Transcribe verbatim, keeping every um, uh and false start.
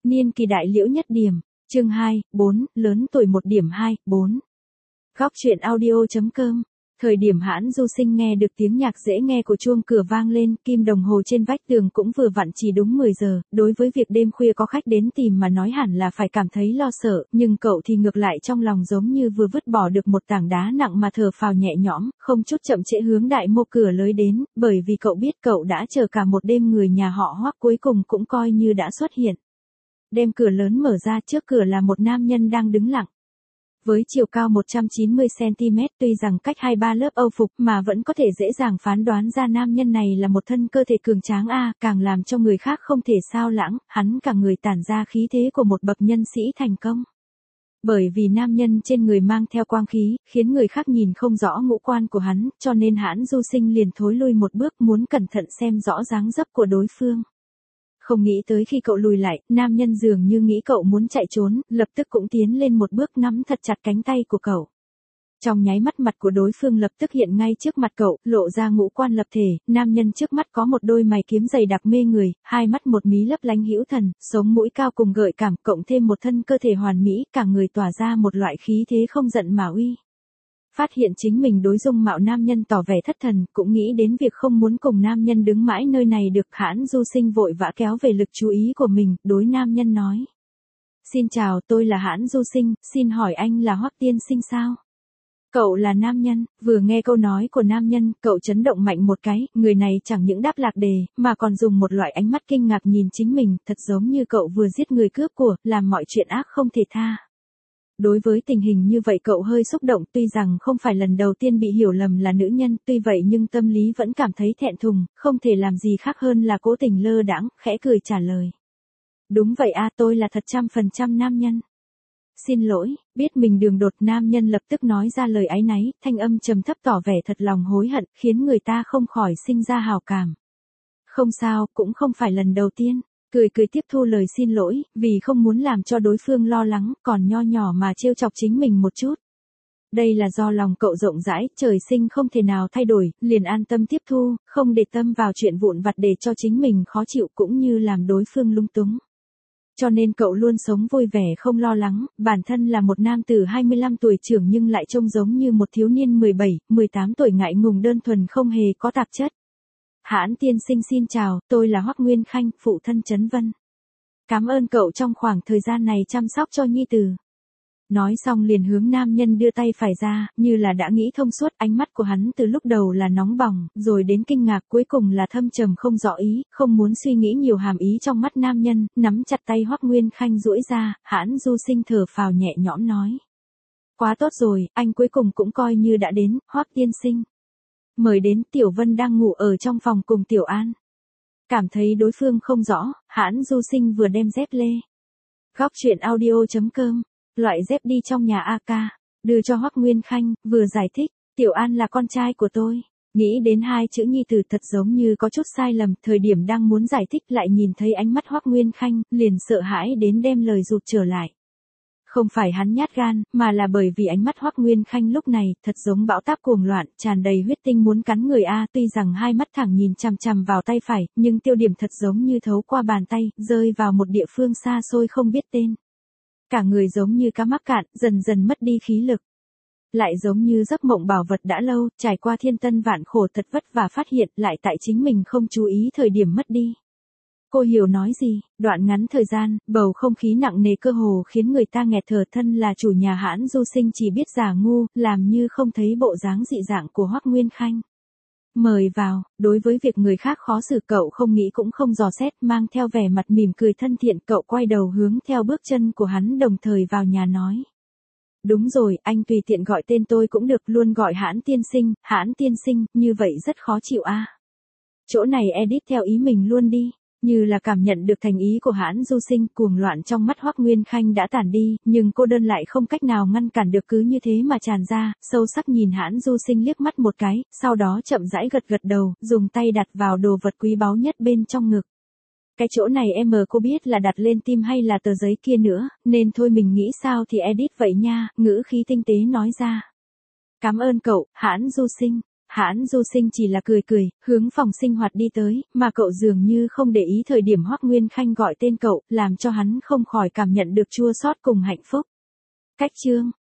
Niên kỳ đại liễu nhất điểm. Chương hai, bốn, lớn tuổi một điểm hai, bốn. Góc truyện audio.com. Thời điểm Hãn Du Sinh nghe được tiếng nhạc dễ nghe của chuông cửa vang lên, kim đồng hồ trên vách tường cũng vừa vặn chỉ đúng mười giờ, đối với việc đêm khuya có khách đến tìm mà nói hẳn là phải cảm thấy lo sợ, nhưng cậu thì ngược lại trong lòng giống như vừa vứt bỏ được một tảng đá nặng mà thở phào nhẹ nhõm, không chút chậm trễ hướng đại mô cửa lối đến, bởi vì cậu biết cậu đã chờ cả một đêm người nhà họ Hoắc cuối cùng cũng coi như đã xuất hiện. Đem cửa lớn mở ra, trước cửa là một nam nhân đang đứng lặng. Với chiều cao một trăm chín mươi xăng-ti-mét, tuy rằng cách hai ba lớp âu phục mà vẫn có thể dễ dàng phán đoán ra nam nhân này là một thân cơ thể cường tráng a, càng làm cho người khác không thể sao lãng, hắn cả người tản ra khí thế của một bậc nhân sĩ thành công. Bởi vì nam nhân trên người mang theo quang khí, khiến người khác nhìn không rõ ngũ quan của hắn, cho nên Hãn Du Sinh liền thối lui một bước muốn cẩn thận xem rõ dáng dấp của đối phương. Không nghĩ tới khi cậu lùi lại, nam nhân dường như nghĩ cậu muốn chạy trốn, lập tức cũng tiến lên một bước nắm thật chặt cánh tay của cậu. Trong nháy mắt mặt của đối phương lập tức hiện ngay trước mặt cậu, lộ ra ngũ quan lập thể, nam nhân trước mắt có một đôi mày kiếm dày đặc mê người, hai mắt một mí lấp lánh hữu thần, sống mũi cao cùng gợi cảm, cộng thêm một thân cơ thể hoàn mỹ, cả người tỏa ra một loại khí thế không giận mà uy. Phát hiện chính mình đối dung mạo nam nhân tỏ vẻ thất thần, cũng nghĩ đến việc không muốn cùng nam nhân đứng mãi nơi này được, Hãn Du Sinh vội vã kéo về lực chú ý của mình, đối nam nhân nói. Xin chào, tôi là Hãn Du Sinh, xin hỏi anh là Hoắc tiên sinh sao? Cậu là nam nhân, vừa nghe câu nói của nam nhân, cậu chấn động mạnh một cái, người này chẳng những đáp lạc đề, mà còn dùng một loại ánh mắt kinh ngạc nhìn chính mình, thật giống như cậu vừa giết người cướp của, làm mọi chuyện ác không thể tha. Đối với tình hình như vậy cậu hơi xúc động, tuy rằng không phải lần đầu tiên bị hiểu lầm là nữ nhân, tuy vậy nhưng tâm lý vẫn cảm thấy thẹn thùng, không thể làm gì khác hơn là cố tình lơ đãng, khẽ cười trả lời. Đúng vậy a, tôi là thật trăm phần trăm nam nhân. Xin lỗi, biết mình đường đột, nam nhân lập tức nói ra lời áy náy, thanh âm trầm thấp tỏ vẻ thật lòng hối hận, khiến người ta không khỏi sinh ra hào cảm. Không sao, cũng không phải lần đầu tiên. Cười cười tiếp thu lời xin lỗi, vì không muốn làm cho đối phương lo lắng, còn nho nhỏ mà trêu chọc chính mình một chút. Đây là do lòng cậu rộng rãi, trời sinh không thể nào thay đổi, liền an tâm tiếp thu, không để tâm vào chuyện vụn vặt để cho chính mình khó chịu cũng như làm đối phương lung túng. Cho nên cậu luôn sống vui vẻ không lo lắng, bản thân là một nam tử hai mươi lăm tuổi trưởng nhưng lại trông giống như một thiếu niên mười bảy, mười tám tuổi ngại ngùng đơn thuần không hề có tạp chất. Hãn tiên sinh xin chào, tôi là Hoắc Nguyên Khanh, phụ thân Trấn Vân. Cảm ơn cậu trong khoảng thời gian này chăm sóc cho nhi tử. Nói xong liền hướng nam nhân đưa tay phải ra, như là đã nghĩ thông suốt, ánh mắt của hắn từ lúc đầu là nóng bỏng, rồi đến kinh ngạc, cuối cùng là thâm trầm không rõ ý, không muốn suy nghĩ nhiều hàm ý trong mắt nam nhân, nắm chặt tay Hoắc Nguyên Khanh duỗi ra, Hãn Du Sinh thở phào nhẹ nhõm nói. Quá tốt rồi, anh cuối cùng cũng coi như đã đến, Hoắc tiên sinh. Mời đến, Tiểu Vân đang ngủ ở trong phòng cùng Tiểu An. Cảm thấy đối phương không rõ, Hãn Du Sinh vừa đem dép lê. Góc truyện audio.com, loại dép đi trong nhà a ca, đưa cho Hoắc Nguyên Khanh, vừa giải thích, Tiểu An là con trai của tôi. Nghĩ đến hai chữ nhi tử thật giống như có chút sai lầm, thời điểm đang muốn giải thích lại nhìn thấy ánh mắt Hoắc Nguyên Khanh, liền sợ hãi đến đem lời rụt trở lại. Không phải hắn nhát gan, mà là bởi vì ánh mắt Hoắc Nguyên Khanh lúc này, thật giống bão táp cuồng loạn, tràn đầy huyết tinh muốn cắn người a, tuy rằng hai mắt thẳng nhìn chằm chằm vào tay phải, nhưng tiêu điểm thật giống như thấu qua bàn tay, rơi vào một địa phương xa xôi không biết tên. Cả người giống như cá mắc cạn, dần dần mất đi khí lực. Lại giống như giấc mộng bảo vật đã lâu, trải qua thiên tân vạn khổ thật vất vả phát hiện, lại tại chính mình không chú ý thời điểm mất đi. Cô hiểu nói gì, đoạn ngắn thời gian, bầu không khí nặng nề cơ hồ khiến người ta nghẹt thở, thân là chủ nhà Hãn Du Sinh chỉ biết giả ngu, làm như không thấy bộ dáng dị dạng của Hoắc Nguyên Khanh. Mời vào, đối với việc người khác khó xử cậu không nghĩ cũng không dò xét, mang theo vẻ mặt mỉm cười thân thiện, cậu quay đầu hướng theo bước chân của hắn đồng thời vào nhà nói. Đúng rồi, anh tùy tiện gọi tên tôi cũng được, luôn gọi Hãn tiên sinh, Hãn tiên sinh, như vậy rất khó chịu a. Chỗ này edit theo ý mình luôn đi. Như là cảm nhận được thành ý của Hãn Du Sinh, cuồng loạn trong mắt Hoắc Nguyên Khanh đã tản đi, nhưng cô đơn lại không cách nào ngăn cản được, cứ như thế mà tràn ra, sâu sắc nhìn Hãn Du Sinh liếc mắt một cái, sau đó chậm rãi gật gật đầu, dùng tay đặt vào đồ vật quý báu nhất bên trong ngực. Cái chỗ này em mờ cô biết là đặt lên tim hay là tờ giấy kia nữa, nên thôi mình nghĩ sao thì edit vậy nha, ngữ khí tinh tế nói ra. Cảm ơn cậu, Hãn Du Sinh. Hãn Du Sinh chỉ là cười cười, hướng phòng sinh hoạt đi tới, mà cậu dường như không để ý thời điểm Hoắc Nguyên Khanh gọi tên cậu, làm cho hắn không khỏi cảm nhận được chua xót cùng hạnh phúc. Cách chương